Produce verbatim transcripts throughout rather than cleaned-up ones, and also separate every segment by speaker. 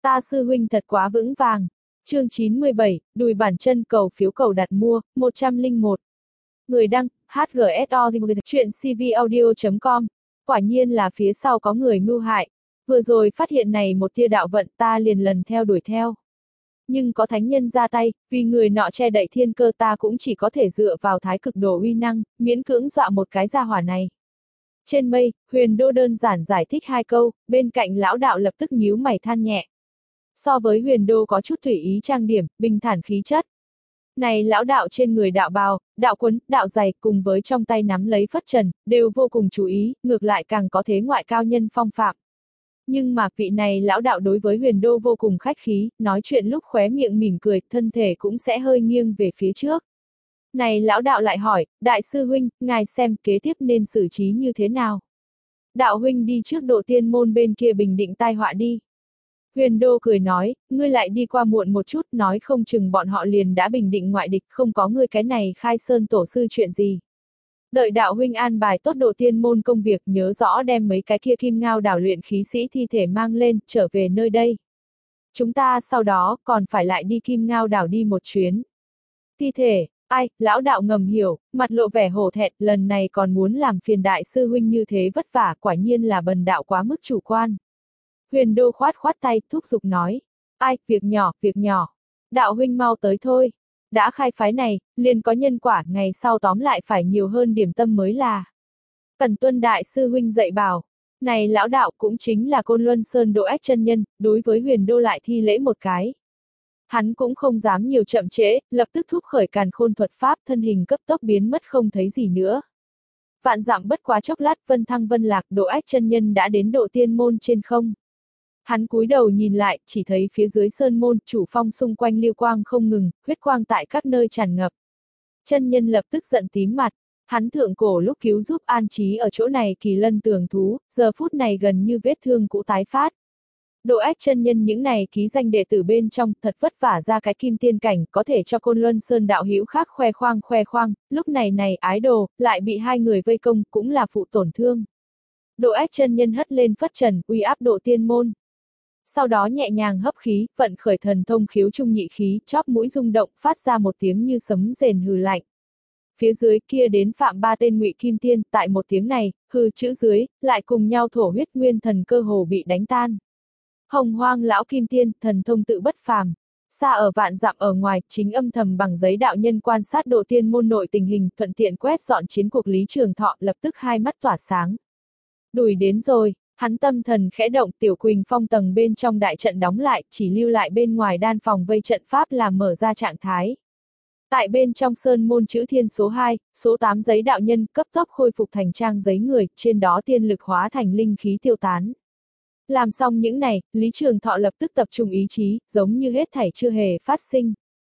Speaker 1: Ta sư huynh thật quá vững vàng. Chương chín mươi bảy, đùi bản chân cầu phiếu cầu đặt mua, một trăm lẻ một. Người đăng, hát giê ét o, chuyện c v audio chấm com. Quả nhiên là phía sau có người mưu hại. Vừa rồi phát hiện này một tia đạo vận ta liền lần theo đuổi theo. Nhưng có thánh nhân ra tay, vì người nọ che đậy thiên cơ ta cũng chỉ có thể dựa vào thái cực đồ uy năng, miễn cưỡng dọa một cái gia hỏa này. Trên mây, Huyền Đô đơn giản giải thích hai câu, bên cạnh lão đạo lập tức nhíu mày than nhẹ. So với Huyền Đô có chút thủy ý trang điểm, bình thản khí chất. Này lão đạo trên người đạo bào, đạo quấn, đạo giày cùng với trong tay nắm lấy phất trần, đều vô cùng chú ý, ngược lại càng có thế ngoại cao nhân phong phạm. Nhưng mà vị này lão đạo đối với Huyền Đô vô cùng khách khí, nói chuyện lúc khóe miệng mỉm cười, thân thể cũng sẽ hơi nghiêng về phía trước. Này lão đạo lại hỏi, đại sư huynh, ngài xem kế tiếp nên xử trí như thế nào? Đạo huynh đi trước Độ Tiên môn bên kia bình định tai họa đi. Huyền Đô cười nói, ngươi lại đi qua muộn một chút, nói không chừng bọn họ liền đã bình định ngoại địch, không có ngươi cái này khai sơn tổ sư chuyện gì. Đợi đạo huynh an bài tốt Độ Tiên môn công việc, nhớ rõ đem mấy cái kia kim ngao đảo luyện khí sĩ thi thể mang lên, trở về nơi đây. Chúng ta sau đó còn phải lại đi kim ngao đảo đi một chuyến. Thi thể, ai, lão đạo ngầm hiểu, mặt lộ vẻ hổ thẹn, lần này còn muốn làm phiền đại sư huynh như thế vất vả, quả nhiên là bần đạo quá mức chủ quan. Huyền Đô khoát khoát tay, thúc giục nói. Ai, việc nhỏ, việc nhỏ. Đạo huynh mau tới thôi. Đã khai phái này, liền có nhân quả, ngày sau tóm lại phải nhiều hơn điểm tâm mới là. Cần tuân đại sư huynh dạy bảo. Này lão đạo cũng chính là Côn Luân Sơn Độ Ách chân nhân, đối với Huyền Đô lại thi lễ một cái. Hắn cũng không dám nhiều chậm trễ, lập tức thúc khởi càn khôn thuật pháp, thân hình cấp tốc biến mất không thấy gì nữa. Vạn dặm bất quá chốc lát, vân thăng vân lạc, Độ Ách chân nhân đã đến Độ Tiên môn trên không. Hắn cúi đầu nhìn lại, chỉ thấy phía dưới sơn môn, chủ phong xung quanh lưu quang không ngừng, huyết quang tại các nơi tràn ngập. Chân nhân lập tức giận tím mặt, hắn thượng cổ lúc cứu giúp an trí ở chỗ này kỳ lân tường thú, giờ phút này gần như vết thương cũ tái phát. Độ Ách chân nhân những này ký danh đệ tử bên trong, thật vất vả ra cái kim tiên cảnh, có thể cho Côn Luân Sơn đạo hữu khác khoe khoang khoe khoang, lúc này này ái đồ, lại bị hai người vây công, cũng là phụ tổn thương. Độ Ách chân nhân hất lên phất trần, uy áp Độ Tiên môn. Sau đó nhẹ nhàng hấp khí, vận khởi thần thông khiếu trung nhị khí, chóp mũi rung động, phát ra một tiếng như sấm rền hừ lạnh. Phía dưới kia đến phạm ba tên ngụy kim tiên, tại một tiếng này, hừ chữ dưới, lại cùng nhau thổ huyết nguyên thần cơ hồ bị đánh tan. Hồng Hoang lão kim tiên, thần thông tự bất phàm. Xa ở vạn dặm ở ngoài, chính âm thầm bằng giấy đạo nhân quan sát Độ Tiên môn nội tình hình, thuận tiện quét dọn chiến cuộc Lý Trường Thọ, lập tức hai mắt tỏa sáng. Đuổi đến rồi. Hắn tâm thần khẽ động, Tiểu Quỳnh Phong tầng bên trong đại trận đóng lại, chỉ lưu lại bên ngoài đan phòng vây trận pháp làm mở ra trạng thái. Tại bên trong sơn môn chữ thiên số hai, số tám giấy đạo nhân cấp tốc khôi phục thành trang giấy người, trên đó tiên lực hóa thành linh khí tiêu tán. Làm xong những này, Lý Trường Thọ lập tức tập trung ý chí, giống như hết thảy chưa hề phát sinh.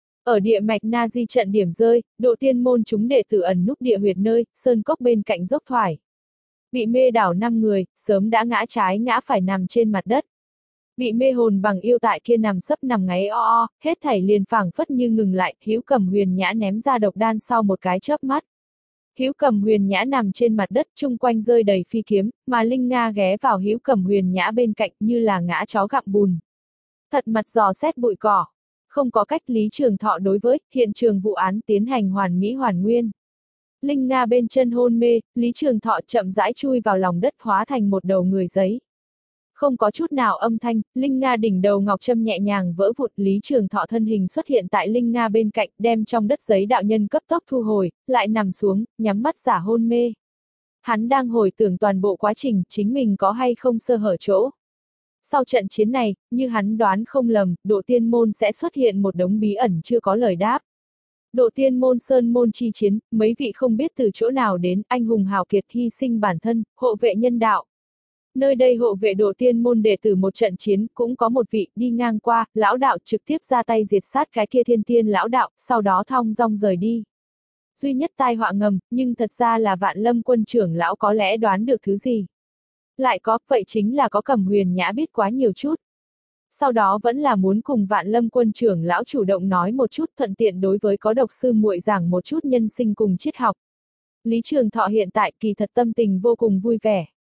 Speaker 1: Ở địa mạch Na Di trận điểm rơi, Độ Tiên môn chúng đệ tử ẩn núp địa huyệt nơi, sơn cốc bên cạnh dốc thoải. Bị mê đảo năm người, sớm đã ngã trái ngã phải nằm trên mặt đất. Bị mê hồn bằng yêu tại kia nằm sấp nằm ngáy o o, hết thảy liền phảng phất như ngừng lại, Hữu Cầm Huyền Nhã ném ra độc đan sau một cái chớp mắt. Hữu Cầm Huyền Nhã nằm trên mặt đất, chung quanh rơi đầy phi kiếm, mà Linh Nga ghé vào Hữu Cầm Huyền Nhã bên cạnh như là ngã chó gặm bùn. Thật mặt dò xét bụi cỏ. Không có cách, Lý Trường Thọ đối với hiện trường vụ án tiến hành hoàn mỹ hoàn nguyên. Linh Nga bên chân hôn mê, Lý Trường Thọ chậm rãi chui vào lòng đất hóa thành một đầu người giấy. Không có chút nào âm thanh, Linh Nga đỉnh đầu ngọc trâm nhẹ nhàng vỡ vụn, Lý Trường Thọ thân hình xuất hiện tại Linh Nga bên cạnh, đem trong đất giấy đạo nhân cấp tốc thu hồi, lại nằm xuống, nhắm mắt giả hôn mê. Hắn đang hồi tưởng toàn bộ quá trình, chính mình có hay không sơ hở chỗ. Sau trận chiến này, như hắn đoán không lầm, Độ Tiên môn sẽ xuất hiện một đống bí ẩn chưa có lời đáp. Độ Tiên môn sơn môn chi chiến, mấy vị không biết từ chỗ nào đến, anh hùng hào kiệt hy sinh bản thân, hộ vệ nhân đạo. Nơi đây hộ vệ Độ Tiên môn đệ tử một trận chiến, cũng có một vị đi ngang qua, lão đạo trực tiếp ra tay diệt sát cái kia thiên tiên lão đạo, sau đó thong dong rời đi. Duy nhất tai họa ngầm, nhưng thật ra là Vạn Lâm quân trưởng lão có lẽ đoán được thứ gì. Lại có, vậy chính là có Cầm Huyền Nhã biết quá nhiều chút. Sau đó vẫn là muốn cùng Vạn Lâm quân trưởng lão chủ động nói một chút, thuận tiện đối với có độc sư muội giảng một chút nhân sinh cùng triết học. Lý Trường Thọ hiện tại kỳ thật tâm tình vô cùng vui vẻ.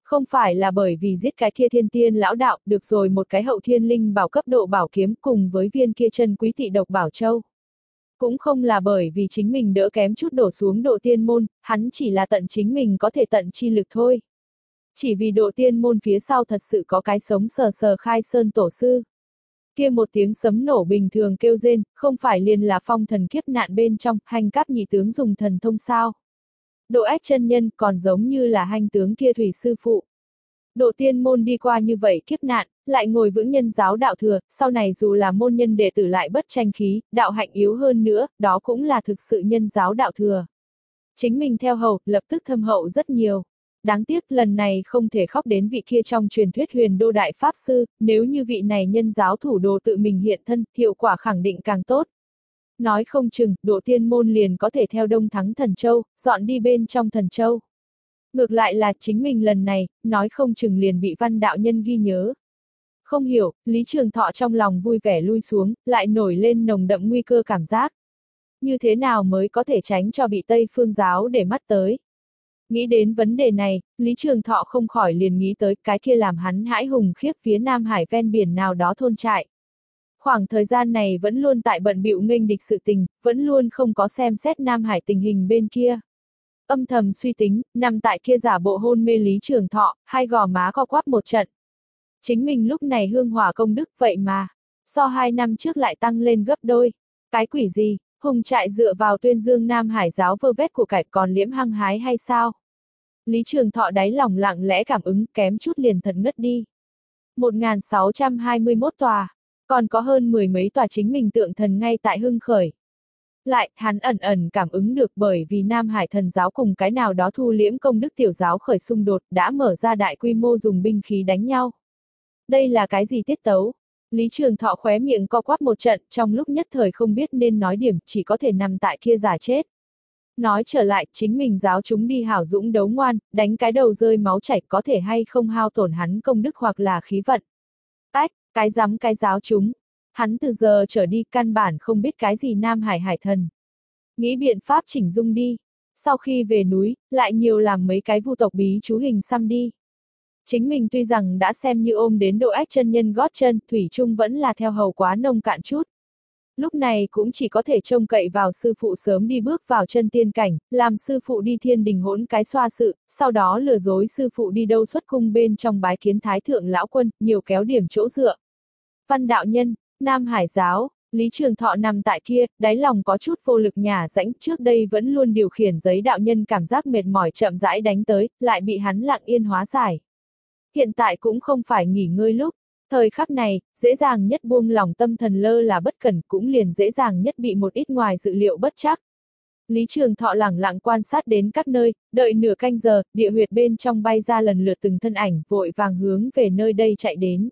Speaker 1: Không phải là bởi vì giết cái kia thiên tiên lão đạo, được rồi một cái hậu thiên linh bảo cấp độ bảo kiếm cùng với viên kia chân quý thị độc bảo châu. Cũng không là bởi vì chính mình đỡ kém chút đổ xuống độ tiên môn, hắn chỉ là tận chính mình có thể tận chi lực thôi. Chỉ vì độ tiên môn phía sau thật sự có cái sống sờ sờ khai sơn tổ sư. Kia một tiếng sấm nổ bình thường kêu rên, không phải liền là phong thần kiếp nạn bên trong, hành cáp nhị tướng dùng thần thông sao. Độ ách chân nhân còn giống như là hành tướng kia thủy sư phụ. Độ tiên môn đi qua như vậy kiếp nạn, lại ngồi vững nhân giáo đạo thừa, sau này dù là môn nhân đệ tử lại bất tranh khí, đạo hạnh yếu hơn nữa, đó cũng là thực sự nhân giáo đạo thừa. Chính mình theo hầu, lập tức thâm hậu rất nhiều. Đáng tiếc lần này không thể khóc đến vị kia trong truyền thuyết huyền đô đại pháp sư, nếu như vị này nhân giáo thủ đồ tự mình hiện thân, hiệu quả khẳng định càng tốt. Nói không chừng, độ tiên môn liền có thể theo Đông Thắng Thần Châu, dọn đi bên trong Thần Châu. Ngược lại là chính mình lần này, nói không chừng liền bị văn đạo nhân ghi nhớ. Không hiểu, Lý Trường Thọ trong lòng vui vẻ lui xuống, lại nổi lên nồng đậm nguy cơ cảm giác. Như thế nào mới có thể tránh cho bị Tây Phương giáo để mắt tới? Nghĩ đến vấn đề này, Lý Trường Thọ không khỏi liền nghĩ tới cái kia làm hắn hãi hùng khiếp phía Nam Hải ven biển nào đó thôn trại. Khoảng thời gian này vẫn luôn tại bận bịu nghênh địch sự tình, vẫn luôn không có xem xét Nam Hải tình hình bên kia. Âm thầm suy tính, nằm tại kia giả bộ hôn mê Lý Trường Thọ, hai gò má co quắp một trận. Chính mình lúc này hương hỏa công đức vậy mà, so hai năm trước lại tăng lên gấp đôi. Cái quỷ gì, hùng trại dựa vào tuyên dương Nam Hải giáo vơ vét của cải còn liễm hăng hái hay sao? Lý Trường Thọ đáy lòng lặng lẽ cảm ứng kém chút liền thật ngất đi. một nghìn sáu trăm hai mươi mốt tòa, còn có hơn mười mấy tòa chính mình tượng thần ngay tại hưng khởi. Lại, hắn ẩn ẩn cảm ứng được bởi vì Nam Hải thần giáo cùng cái nào đó thu liễm công đức tiểu giáo khởi xung đột đã mở ra đại quy mô dùng binh khí đánh nhau. Đây là cái gì tiết tấu? Lý Trường Thọ khóe miệng co quắp một trận, trong lúc nhất thời không biết nên nói điểm, chỉ có thể nằm tại kia giả chết. Nói trở lại, chính mình giáo chúng đi hảo dũng đấu ngoan, đánh cái đầu rơi máu chảy có thể hay không hao tổn hắn công đức hoặc là khí vận. Ách, cái dám cái giáo chúng. Hắn từ giờ trở đi căn bản không biết cái gì Nam Hải hải thần. Nghĩ biện pháp chỉnh dung đi. Sau khi về núi, lại nhiều làm mấy cái vu tộc bí chú hình xăm đi. Chính mình tuy rằng đã xem như ôm đến độ ách chân nhân gót chân, thủy chung vẫn là theo hầu quá nông cạn chút. Lúc này cũng chỉ có thể trông cậy vào sư phụ sớm đi bước vào chân tiên cảnh, làm sư phụ đi thiên đình hỗn cái xoa sự, sau đó lừa dối sư phụ đi đâu xuất cung bên trong bái kiến thái thượng lão quân, nhiều kéo điểm chỗ dựa. Văn đạo nhân, Nam Hải giáo, Lý Trường Thọ nằm tại kia, đáy lòng có chút vô lực nhả rãnh, trước đây vẫn luôn điều khiển giấy đạo nhân cảm giác mệt mỏi chậm rãi đánh tới, lại bị hắn lặng yên hóa giải. Hiện tại cũng không phải nghỉ ngơi lúc. Thời khắc này, dễ dàng nhất buông lỏng tâm thần lơ là bất cẩn cũng liền dễ dàng nhất bị một ít ngoài dự liệu bất trắc. Lý Trường Thọ lẳng lặng quan sát đến các nơi, đợi nửa canh giờ, địa huyệt bên trong bay ra lần lượt từng thân ảnh, vội vàng hướng về nơi đây chạy đến.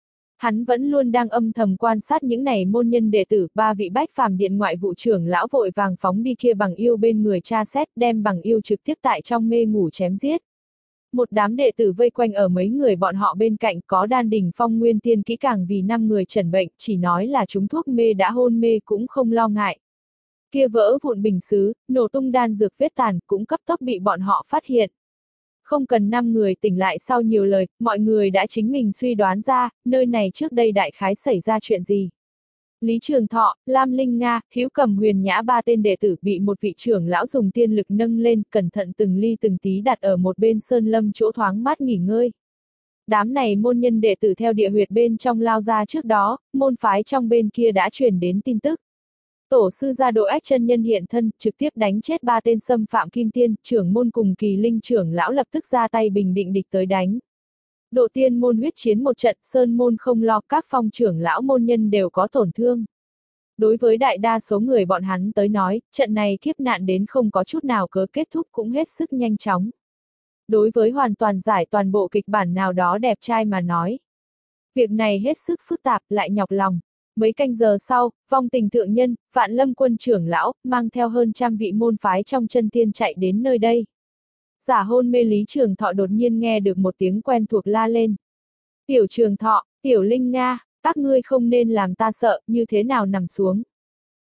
Speaker 1: Hắn vẫn luôn đang âm thầm quan sát những này môn nhân đệ tử, ba vị bách phàm điện ngoại vụ trưởng lão vội vàng phóng đi kia bằng yêu bên người tra xét, đem bằng yêu trực tiếp tại trong mê ngủ chém giết. Một đám đệ tử vây quanh ở mấy người bọn họ bên cạnh có đan đỉnh phong nguyên tiên kỹ càng vì năm người chẩn bệnh, chỉ nói là chúng thuốc mê đã hôn mê cũng không lo ngại. Kia vỡ vụn bình sứ, nổ tung đan dược vết tàn cũng cấp tốc bị bọn họ phát hiện. Không cần năm người tỉnh lại sau nhiều lời, mọi người đã chính mình suy đoán ra, nơi này trước đây đại khái xảy ra chuyện gì. Lý Trường Thọ, Lam Linh Nga, Hiếu Cầm Huyền Nhã ba tên đệ tử bị một vị trưởng lão dùng tiên lực nâng lên, cẩn thận từng ly từng tí đặt ở một bên sơn lâm chỗ thoáng mát nghỉ ngơi. Đám này môn nhân đệ tử theo địa huyệt bên trong lao ra trước đó, môn phái trong bên kia đã truyền đến tin tức. Tổ sư gia Độ Ách chân nhân hiện thân, trực tiếp đánh chết ba tên xâm phạm kim tiên, trưởng môn cùng Kỳ Linh trưởng lão lập tức ra tay bình định địch tới đánh. Độ tiên môn huyết chiến một trận, sơn môn không lo, các phong trưởng lão môn nhân đều có tổn thương. Đối với đại đa số người bọn hắn tới nói, trận này kiếp nạn đến không có chút nào cớ kết thúc cũng hết sức nhanh chóng. Đối với hoàn toàn giải toàn bộ kịch bản nào đó đẹp trai mà nói. Việc này hết sức phức tạp, lại nhọc lòng. Mấy canh giờ sau, vong tình thượng nhân, Vạn Lâm quân trưởng lão, mang theo hơn trăm vị môn phái trong chân tiên chạy đến nơi đây. Giả hôn mê Lý Trường Thọ đột nhiên nghe được một tiếng quen thuộc la lên. Tiểu Trường Thọ, Tiểu Linh Nga, các ngươi không nên làm ta sợ, như thế nào nằm xuống.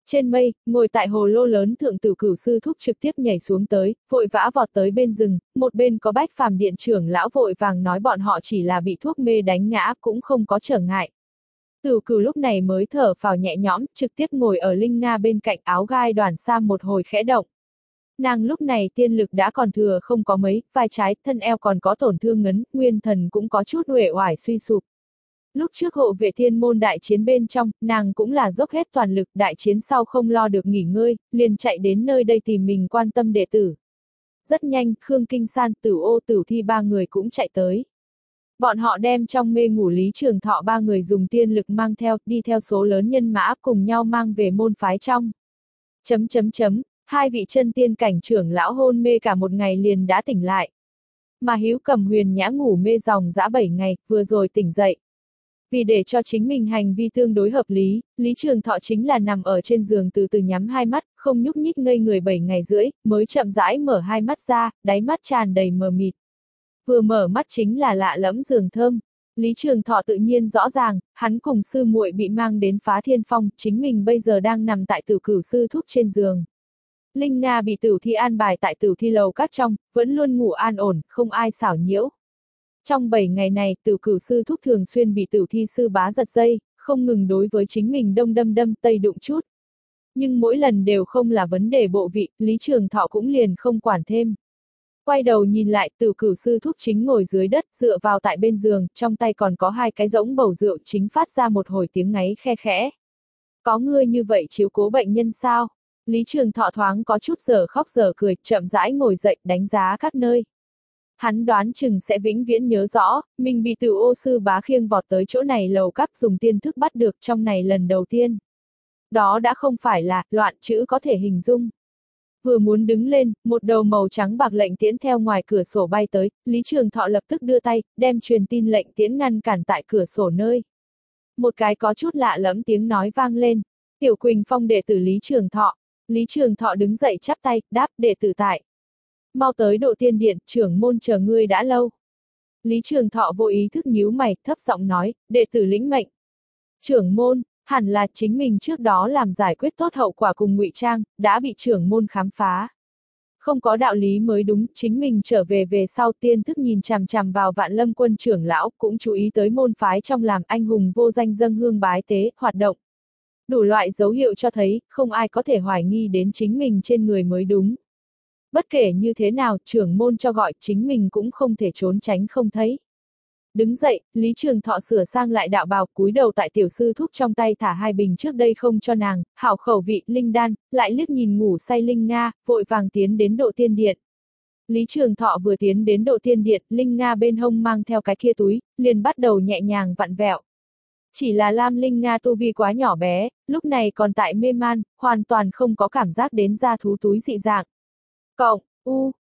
Speaker 1: Trên mây, ngồi tại hồ lô lớn thượng Tử Cửu sư thúc trực tiếp nhảy xuống tới, vội vã vọt tới bên rừng, một bên có Bách Phàm điện trưởng lão vội vàng nói bọn họ chỉ là bị thuốc mê đánh ngã cũng không có trở ngại. Tử Cửu lúc này mới thở phào nhẹ nhõm, trực tiếp ngồi ở Linh Nga bên cạnh, áo gai đoàn sa một hồi khẽ động. Nàng lúc này tiên lực đã còn thừa không có mấy, vai trái, thân eo còn có tổn thương ngấn, nguyên thần cũng có chút uể oải suy sụp. Lúc trước hộ vệ thiên môn đại chiến bên trong, nàng cũng là dốc hết toàn lực, đại chiến sau không lo được nghỉ ngơi, liền chạy đến nơi đây tìm mình quan tâm đệ tử. Rất nhanh, Khương Kinh San, Tử Ô, Tử Thi ba người cũng chạy tới. Bọn họ đem trong mê ngủ Lý Trường Thọ ba người dùng tiên lực mang theo, đi theo số lớn nhân mã cùng nhau mang về môn phái trong. Chấm chấm chấm, hai vị chân tiên cảnh trưởng lão hôn mê cả một ngày liền đã tỉnh lại. Mà Hữu Cầm Huyền Nhã ngủ mê dòng dã bảy ngày, vừa rồi tỉnh dậy. Vì để cho chính mình hành vi tương đối hợp lý, Lý Trường Thọ chính là nằm ở trên giường từ từ nhắm hai mắt, không nhúc nhích ngây người bảy ngày rưỡi, mới chậm rãi mở hai mắt ra, đáy mắt tràn đầy mờ mịt. Vừa mở mắt chính là lạ lẫm giường thơm. Lý Trường Thọ tự nhiên rõ ràng, hắn cùng sư muội bị mang đến Phá Thiên Phong, chính mình bây giờ đang nằm tại Tử Cửu sư thúc trên giường. Linh Nga bị Tử Thi an bài tại Tử Thi lầu các trong, vẫn luôn ngủ an ổn, không ai xảo nhiễu. Trong bảy ngày này, Tử Cửu sư thúc thường xuyên bị Tử Thi sư bá giật dây, không ngừng đối với chính mình đông đâm đâm tây đụng chút. Nhưng mỗi lần đều không là vấn đề bộ vị, Lý Trường Thọ cũng liền không quản thêm. Quay đầu nhìn lại, Tử Cửu sư thúc chính ngồi dưới đất, dựa vào tại bên giường, trong tay còn có hai cái rỗng bầu rượu, chính phát ra một hồi tiếng ngáy khe khẽ. Có ngươi như vậy chiếu cố bệnh nhân sao? Lý Trường Thọ thoáng có chút giờ khóc giờ cười, chậm rãi ngồi dậy, đánh giá các nơi. Hắn đoán chừng sẽ vĩnh viễn nhớ rõ, mình bị Tử Ô sư bá khiêng vọt tới chỗ này lầu các dùng tiên thức bắt được trong này lần đầu tiên. Đó đã không phải là loạn chữ có thể hình dung. Vừa muốn đứng lên, một đầu màu trắng bạc lệnh tiễn theo ngoài cửa sổ bay tới, Lý Trường Thọ lập tức đưa tay, đem truyền tin lệnh tiễn ngăn cản tại cửa sổ nơi. Một cái có chút lạ lẫm tiếng nói vang lên, Tiểu Quỳnh Phong đệ tử Lý Trường Thọ. Lý Trường Thọ đứng dậy chắp tay, đáp đệ tử tại. Mau tới Độ Tiên Điện, trưởng môn chờ ngươi đã lâu. Lý Trường Thọ vô ý thức nhíu mày, thấp giọng nói, đệ tử lĩnh mệnh. Trưởng môn, hẳn là chính mình trước đó làm giải quyết tốt hậu quả cùng ngụy trang, đã bị trưởng môn khám phá. Không có đạo lý mới đúng, chính mình trở về về sau tiên thức nhìn chằm chằm vào Vạn Lâm quân trưởng lão, cũng chú ý tới môn phái trong làm anh hùng vô danh dâng hương bái tế, hoạt động. Đủ loại dấu hiệu cho thấy, không ai có thể hoài nghi đến chính mình trên người mới đúng. Bất kể như thế nào, trưởng môn cho gọi, chính mình cũng không thể trốn tránh không thấy. Đứng dậy, Lý Trường Thọ sửa sang lại đạo bào, cúi đầu tại tiểu sư thúc trong tay thả hai bình trước đây không cho nàng, hảo khẩu vị, linh đan, lại liếc nhìn ngủ say Linh Nga, vội vàng tiến đến Độ Tiên Điện. Lý Trường Thọ vừa tiến đến Độ Tiên Điện, Linh Nga bên hông mang theo cái kia túi, liền bắt đầu nhẹ nhàng vặn vẹo. Chỉ là Lam Linh Nga tu vi quá nhỏ bé, lúc này còn tại mê man, hoàn toàn không có cảm giác đến ra thú túi dị dạng. Cộng, u,